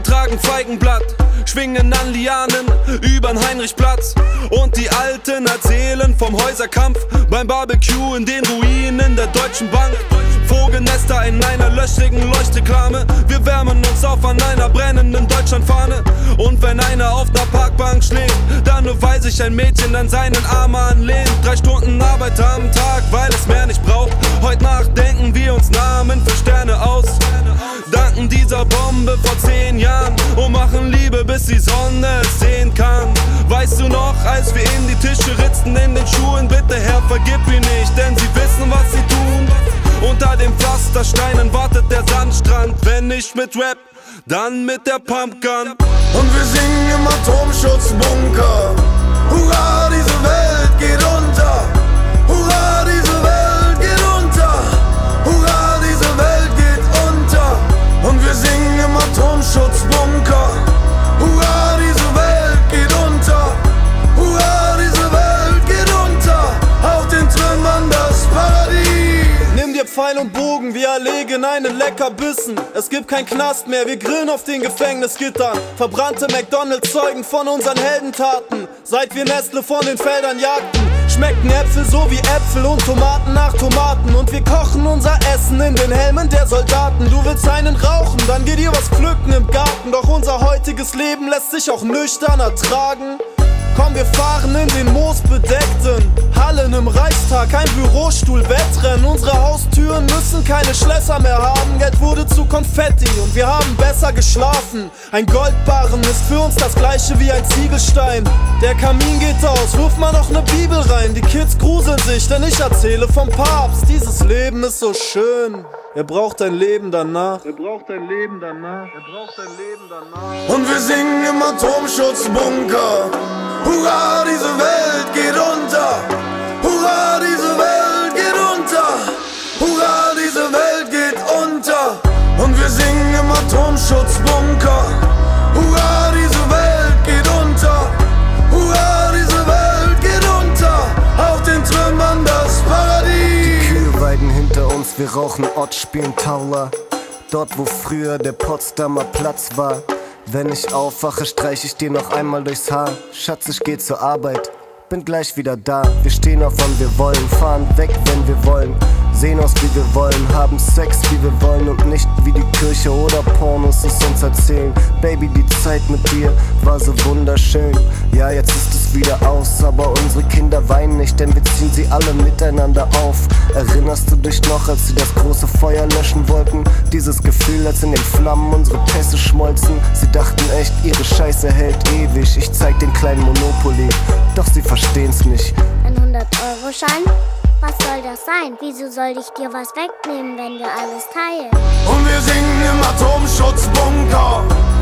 tragen Feigenblatt, schwingen an Lianen übern Heinrichplatz. Und die Alten erzählen vom Häuserkampf beim Barbecue in den Ruinen der Deutschen Bank. Vogelnester in einer löchrigen Leuchtreklame. Wir wärmen uns auf an einer brennenden Deutschlandfahne. Und wenn einer auf ner Parkbank schläft, dann nur weil sich ein Mädchen an seinen Arm anlehnt. 3 Stunden Arbeit am Tag, weil es mehr nicht braucht. Heute Nacht denken wir uns Namen für Sterne aus. Danken dieser Bombe vor 10 Jahren und machen Liebe, bis die Sonne es sehen kann. Weißt du noch, als wir in die Tische ritzten in den Schuhen? Bitte Herr, vergib ihr nicht, denn sie wissen, was sie tun. Unter den Pflastersteinen wartet der Sandstrand. Wenn nicht mit Rap, dann mit der Pumpgun. Und wir singen im Atomschutzbunker. Hurra, diese Welt geht unter. Hurra, diese Welt geht unter. Hurra, diese Welt geht unter. Und wir singen im Atomschutzbunker. Hurra, diese Welt geht unter. Hurra, diese Welt geht unter. Auf den Trümmern das Paradies. Nimm dir Pfeil und Bogen, wir erlegen einen Leckerbissen. Es gibt kein Knast mehr, wir grillen auf den Gefängnisgittern. Verbrannte McDonalds zeugen von unseren Heldentaten. Seit wir Nestle von den Feldern jagten, schmecken Äpfel so wie Äpfel und Tomaten nach Tomaten. Und wir kochen unser Essen in den Helmen der Soldaten. Du willst einen rauchen, dann geh dir was pflücken im Garten. Doch unser heutiges Leben lässt sich auch nüchtern ertragen. Komm, wir fahren in den moosbedeckten Hallen im Reichstag, ein Bürostuhl, Wettrennen. Unsere Haustüren müssen keine Schlösser mehr haben. Geld wurde zu Konfetti und wir haben besser geschlafen. Ein Goldbarren ist für uns das gleiche wie ein Ziegelstein. Der Kamin geht aus, wirf mal noch ne Bibel rein. Die Kids gruseln sich, denn ich erzähle vom Papst. Dieses Leben ist so schön, er braucht ein Leben danach. Er braucht ein Leben danach. Er braucht ein Leben danach. Und wir singen im Atomschutzbunker. Hurra, diese Welt geht unter. Hurra, diese Welt geht unter. Hurra, diese Welt geht unter. Und wir singen im Atomschutzbunker. Hurra, diese Welt geht unter. Hurra, diese Welt geht unter. Auf den Trümmern das Paradies. Die Kühe weiden hinter uns, wir rauchen Ott, spielen Taula. Dort, wo früher der Potsdamer Platz war. Wenn ich aufwache, streich ich dir noch einmal durchs Haar. Schatz, ich geh zur Arbeit, bin gleich wieder da. Wir stehen auf, wann wir wollen, fahren weg, wenn wir wollen. Sehen aus, wie wir wollen, haben Sex, wie wir wollen. Und nicht wie die Kirche oder Pornos es uns erzählen. Baby, die Zeit mit dir war so wunderschön. Ja, jetzt ist es wieder aus, aber unsere Kinder weinen nicht, denn wir ziehen sie alle miteinander auf. Erinnerst du dich noch, als sie das große Feuer löschen wollten? Dieses Gefühl, als in den Flammen unsere Pässe schmolzen. Sie dachten echt, ihre Scheiße hält ewig. Ich zeig den kleinen Monopoly, doch sie verstehen's nicht. Ein 100-Euro-Schein? Was soll das sein? Wieso soll ich dir was wegnehmen, wenn wir alles teilen? Und wir singen im Atomschutzbunker.